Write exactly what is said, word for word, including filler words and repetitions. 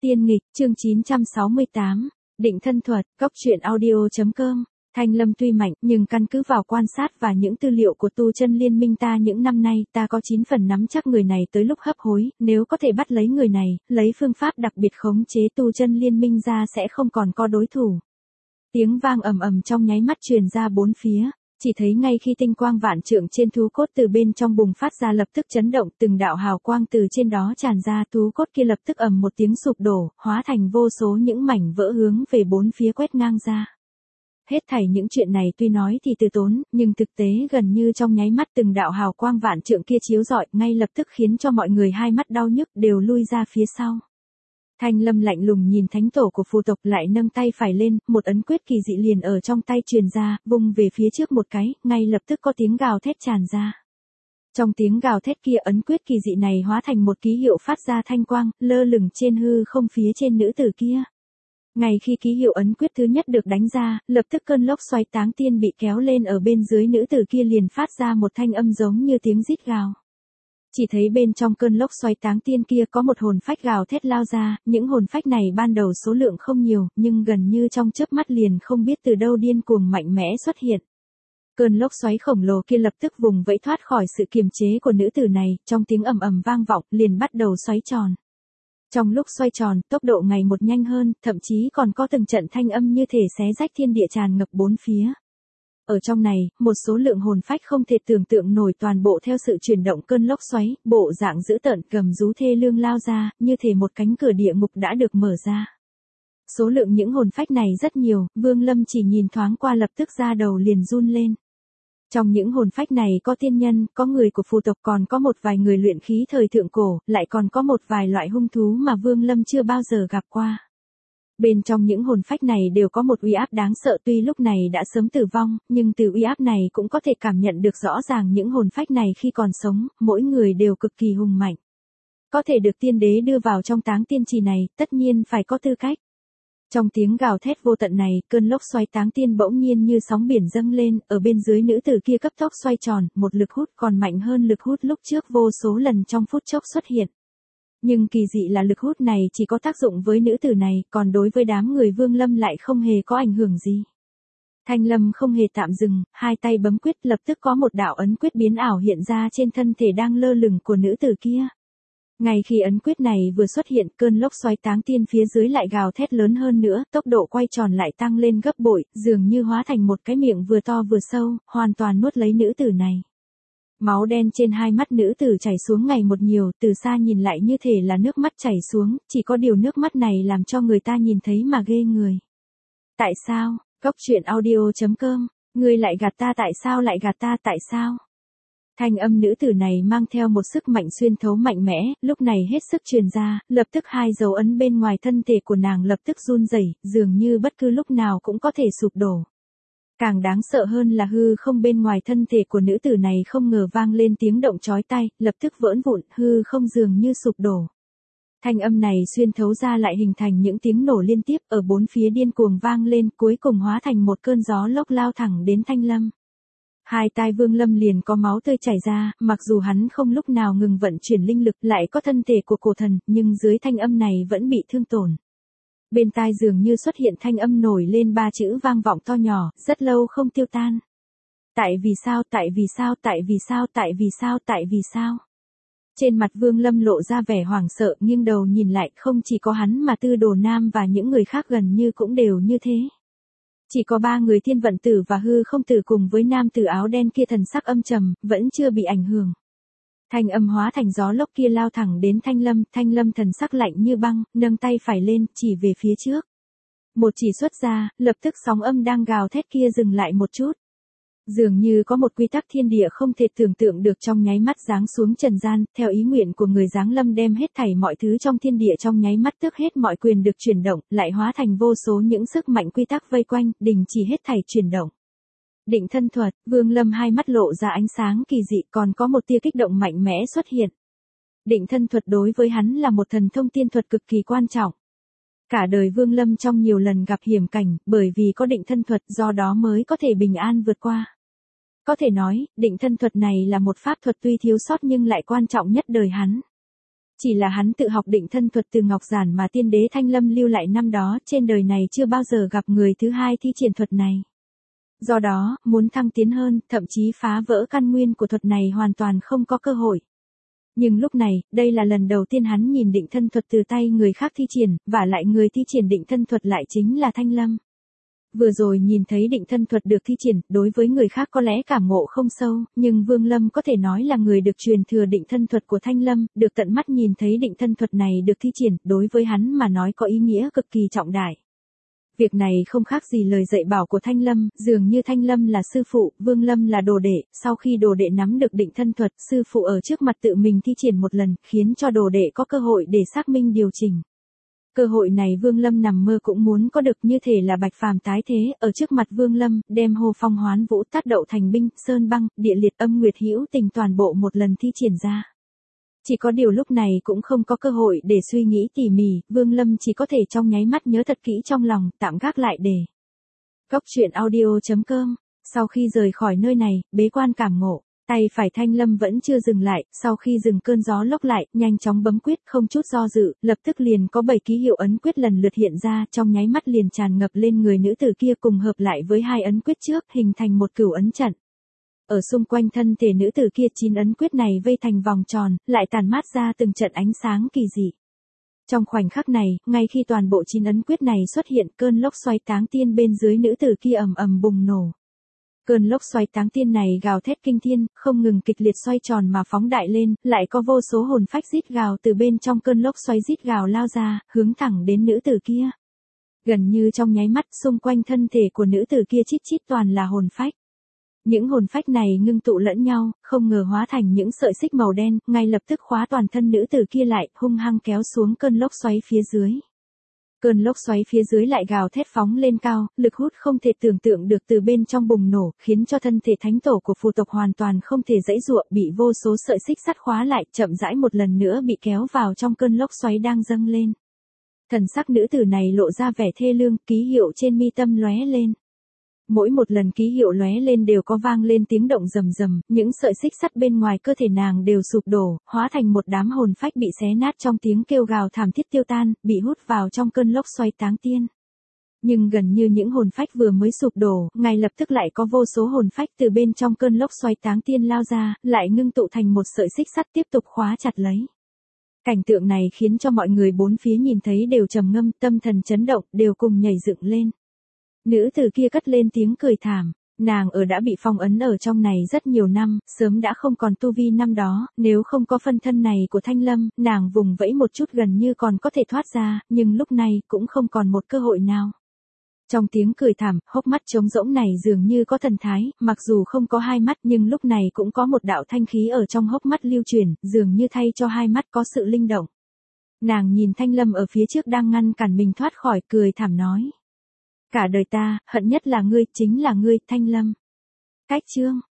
Tiên nghịch, chương chín trăm sáu mươi tám, định thân thuật, góc truyện audio.com. Thanh Lâm tuy mạnh, nhưng căn cứ vào quan sát và những tư liệu của tu chân liên minh ta những năm nay, ta có chín phần nắm chắc người này tới lúc hấp hối, nếu có thể bắt lấy người này, lấy phương pháp đặc biệt khống chế tu chân liên minh ra sẽ không còn có đối thủ. Tiếng vang ầm ầm trong nháy mắt truyền ra bốn phía. Chỉ thấy ngay khi tinh quang vạn trượng trên thú cốt từ bên trong bùng phát ra lập tức chấn động, từng đạo hào quang từ trên đó tràn ra, thú cốt kia lập tức ầm một tiếng sụp đổ, hóa thành vô số những mảnh vỡ hướng về bốn phía quét ngang ra. Hết thảy những chuyện này tuy nói thì từ tốn, nhưng thực tế gần như trong nháy mắt từng đạo hào quang vạn trượng kia chiếu rọi, ngay lập tức khiến cho mọi người hai mắt đau nhức đều lui ra phía sau. Thanh Lâm lạnh lùng nhìn thánh tổ của phù tộc lại nâng tay phải lên, một ấn quyết kỳ dị liền ở trong tay truyền ra, vung về phía trước một cái, ngay lập tức có tiếng gào thét tràn ra. Trong tiếng gào thét kia ấn quyết kỳ dị này hóa thành một ký hiệu phát ra thanh quang, lơ lửng trên hư không phía trên nữ tử kia. Ngay khi ký hiệu ấn quyết thứ nhất được đánh ra, lập tức cơn lốc xoáy táng tiên bị kéo lên ở bên dưới nữ tử kia liền phát ra một thanh âm giống như tiếng rít gào. Chỉ thấy bên trong cơn lốc xoáy táng tiên kia có một hồn phách gào thét lao ra, những hồn phách này ban đầu số lượng không nhiều, nhưng gần như trong chớp mắt liền không biết từ đâu điên cuồng mạnh mẽ xuất hiện. Cơn lốc xoáy khổng lồ kia lập tức vùng vẫy thoát khỏi sự kiềm chế của nữ tử này, trong tiếng ầm ầm vang vọng, liền bắt đầu xoáy tròn. Trong lúc xoay tròn, tốc độ ngày một nhanh hơn, thậm chí còn có từng trận thanh âm như thể xé rách thiên địa tràn ngập bốn phía. Ở trong này, một số lượng hồn phách không thể tưởng tượng nổi toàn bộ theo sự chuyển động cơn lốc xoáy, bộ dạng dữ tợn gầm rú thê lương lao ra, như thể một cánh cửa địa ngục đã được mở ra. Số lượng những hồn phách này rất nhiều, Vương Lâm chỉ nhìn thoáng qua lập tức da đầu liền run lên. Trong những hồn phách này có tiên nhân, có người của phù tộc, còn có một vài người luyện khí thời thượng cổ, lại còn có một vài loại hung thú mà Vương Lâm chưa bao giờ gặp qua. Bên trong những hồn phách này đều có một uy áp đáng sợ, tuy lúc này đã sớm tử vong, nhưng từ uy áp này cũng có thể cảm nhận được rõ ràng những hồn phách này khi còn sống, mỗi người đều cực kỳ hùng mạnh. Có thể được tiên đế đưa vào trong táng tiên trì này, tất nhiên phải có tư cách. Trong tiếng gào thét vô tận này, cơn lốc xoáy táng tiên bỗng nhiên như sóng biển dâng lên, ở bên dưới nữ tử kia cấp tốc xoay tròn, một lực hút còn mạnh hơn lực hút lúc trước vô số lần trong phút chốc xuất hiện. Nhưng kỳ dị là lực hút này chỉ có tác dụng với nữ tử này, còn đối với đám người Vương Lâm lại không hề có ảnh hưởng gì. Thanh Lâm không hề tạm dừng, hai tay bấm quyết lập tức có một đạo ấn quyết biến ảo hiện ra trên thân thể đang lơ lửng của nữ tử kia. Ngay khi ấn quyết này vừa xuất hiện, cơn lốc xoáy táng tiên phía dưới lại gào thét lớn hơn nữa, tốc độ quay tròn lại tăng lên gấp bội, dường như hóa thành một cái miệng vừa to vừa sâu, hoàn toàn nuốt lấy nữ tử này. Máu đen trên hai mắt nữ tử chảy xuống ngày một nhiều, từ xa nhìn lại như thể là nước mắt chảy xuống, chỉ có điều nước mắt này làm cho người ta nhìn thấy mà ghê người. Tại sao? Góc truyện audio.com, ngươi lại gạt ta, tại sao lại gạt ta, tại sao? Thanh âm nữ tử này mang theo một sức mạnh xuyên thấu mạnh mẽ, lúc này hết sức truyền ra, lập tức hai dấu ấn bên ngoài thân thể của nàng lập tức run rẩy, dường như bất cứ lúc nào cũng có thể sụp đổ. Càng đáng sợ hơn là hư không bên ngoài thân thể của nữ tử này không ngờ vang lên tiếng động chói tai, lập tức vỡ vụn, hư không dường như sụp đổ. Thanh âm này xuyên thấu ra lại hình thành những tiếng nổ liên tiếp ở bốn phía điên cuồng vang lên, cuối cùng hóa thành một cơn gió lốc lao thẳng đến Thanh Lâm. Hai tai Vương Lâm liền có máu tươi chảy ra, mặc dù hắn không lúc nào ngừng vận chuyển linh lực, lại có thân thể của cổ thần, nhưng dưới thanh âm này vẫn bị thương tổn. Bên tai dường như xuất hiện thanh âm nổi lên ba chữ vang vọng to nhỏ, rất lâu không tiêu tan. Tại vì sao, tại vì sao, tại vì sao, tại vì sao, tại vì sao? Trên mặt Vương Lâm lộ ra vẻ hoảng sợ, nghiêng đầu nhìn lại, không chỉ có hắn mà Tư Đồ Nam và những người khác gần như cũng đều như thế. Chỉ có ba người Thiên Vận Tử và Hư Không Tử cùng với nam tử áo đen kia thần sắc âm trầm, vẫn chưa bị ảnh hưởng. Thanh âm hóa thành gió lốc kia lao thẳng đến Thanh Lâm, Thanh Lâm thần sắc lạnh như băng, nâng tay phải lên, chỉ về phía trước. Một chỉ xuất ra, lập tức sóng âm đang gào thét kia dừng lại một chút. Dường như có một quy tắc thiên địa không thể tưởng tượng được trong nháy mắt giáng xuống trần gian, theo ý nguyện của người giáng lâm đem hết thảy mọi thứ trong thiên địa trong nháy mắt tước hết mọi quyền được chuyển động, lại hóa thành vô số những sức mạnh quy tắc vây quanh, đình chỉ hết thảy chuyển động. Định thân thuật, Vương Lâm hai mắt lộ ra ánh sáng kỳ dị, còn có một tia kích động mạnh mẽ xuất hiện. Định thân thuật đối với hắn là một thần thông tiên thuật cực kỳ quan trọng. Cả đời Vương Lâm trong nhiều lần gặp hiểm cảnh, bởi vì có định thân thuật do đó mới có thể bình an vượt qua. Có thể nói, định thân thuật này là một pháp thuật tuy thiếu sót nhưng lại quan trọng nhất đời hắn. Chỉ là hắn tự học định thân thuật từ Ngọc Giản mà tiên đế Thanh Lâm lưu lại năm đó, trên đời này chưa bao giờ gặp người thứ hai thi triển thuật này. Do đó, muốn thăng tiến hơn, thậm chí phá vỡ căn nguyên của thuật này hoàn toàn không có cơ hội. Nhưng lúc này, đây là lần đầu tiên hắn nhìn định thân thuật từ tay người khác thi triển, và lại người thi triển định thân thuật lại chính là Thanh Lâm. Vừa rồi nhìn thấy định thân thuật được thi triển, đối với người khác có lẽ cảm ngộ không sâu, nhưng Vương Lâm có thể nói là người được truyền thừa định thân thuật của Thanh Lâm, được tận mắt nhìn thấy định thân thuật này được thi triển, đối với hắn mà nói có ý nghĩa cực kỳ trọng đại. Việc này không khác gì lời dạy bảo của Thanh Lâm, dường như Thanh Lâm là sư phụ, Vương Lâm là đồ đệ, sau khi đồ đệ nắm được định thân thuật, sư phụ ở trước mặt tự mình thi triển một lần, khiến cho đồ đệ có cơ hội để xác minh điều chỉnh. Cơ hội này Vương Lâm nằm mơ cũng muốn có được, như thể là Bạch Phàm tái thế, ở trước mặt Vương Lâm, đem Hồ Phong Hoán Vũ Tát Đậu Thành Binh, Sơn Băng, Địa Liệt Âm Nguyệt Hữu Tình toàn bộ một lần thi triển ra. Chỉ có điều lúc này cũng không có cơ hội để suy nghĩ tỉ mỉ, Vương Lâm chỉ có thể trong nháy mắt nhớ thật kỹ trong lòng, tạm gác lại để. Cốc truyện audio chấm com. Sau khi rời khỏi nơi này, bế quan cảm ngộ, tay phải Thanh Lâm vẫn chưa dừng lại, sau khi dừng cơn gió lốc lại, nhanh chóng bấm quyết, không chút do dự, lập tức liền có bảy ký hiệu ấn quyết lần lượt hiện ra, trong nháy mắt liền tràn ngập lên người nữ tử kia, cùng hợp lại với hai ấn quyết trước, hình thành một cửu ấn trận. Ở xung quanh thân thể nữ tử kia, chín ấn quyết này vây thành vòng tròn, lại tàn mát ra từng trận ánh sáng kỳ dị. Trong khoảnh khắc này, ngay khi toàn bộ chín ấn quyết này xuất hiện, cơn lốc xoáy táng tiên bên dưới nữ tử kia ầm ầm bùng nổ. Cơn lốc xoáy táng tiên này gào thét kinh thiên, không ngừng kịch liệt xoay tròn mà phóng đại lên, lại có vô số hồn phách rít gào từ bên trong cơn lốc xoáy rít gào lao ra, hướng thẳng đến nữ tử kia. Gần như trong nháy mắt, xung quanh thân thể của nữ tử kia chít chít toàn là hồn phách. Những hồn phách này ngưng tụ lẫn nhau, không ngờ hóa thành những sợi xích màu đen, ngay lập tức khóa toàn thân nữ tử kia lại, hung hăng kéo xuống cơn lốc xoáy phía dưới. Cơn lốc xoáy phía dưới lại gào thét phóng lên cao, lực hút không thể tưởng tượng được từ bên trong bùng nổ, khiến cho thân thể thánh tổ của phù tộc hoàn toàn không thể giãy giụa, bị vô số sợi xích sắt khóa lại, chậm rãi một lần nữa bị kéo vào trong cơn lốc xoáy đang dâng lên. Thần sắc nữ tử này lộ ra vẻ thê lương, ký hiệu trên mi tâm lóe lên. Mỗi một lần ký hiệu lóe lên đều có vang lên tiếng động rầm rầm, những sợi xích sắt bên ngoài cơ thể nàng đều sụp đổ, hóa thành một đám hồn phách bị xé nát trong tiếng kêu gào thảm thiết tiêu tan, bị hút vào trong cơn lốc xoáy táng tiên. Nhưng gần như những hồn phách vừa mới sụp đổ, ngay lập tức lại có vô số hồn phách từ bên trong cơn lốc xoáy táng tiên lao ra, lại ngưng tụ thành một sợi xích sắt tiếp tục khóa chặt lấy. Cảnh tượng này khiến cho mọi người bốn phía nhìn thấy đều trầm ngâm, tâm thần chấn động, đều cùng nhảy dựng lên. Nữ tử kia cất lên tiếng cười thảm, nàng ở đã bị phong ấn ở trong này rất nhiều năm, sớm đã không còn tu vi năm đó, nếu không có phân thân này của Thanh Lâm, nàng vùng vẫy một chút gần như còn có thể thoát ra, nhưng lúc này cũng không còn một cơ hội nào. Trong tiếng cười thảm, hốc mắt trống rỗng này dường như có thần thái, mặc dù không có hai mắt nhưng lúc này cũng có một đạo thanh khí ở trong hốc mắt lưu truyền, dường như thay cho hai mắt có sự linh động. Nàng nhìn Thanh Lâm ở phía trước đang ngăn cản mình thoát khỏi, cười thảm nói. Cả đời ta, hận nhất là ngươi, chính là ngươi, Thanh Lâm. Cách chương.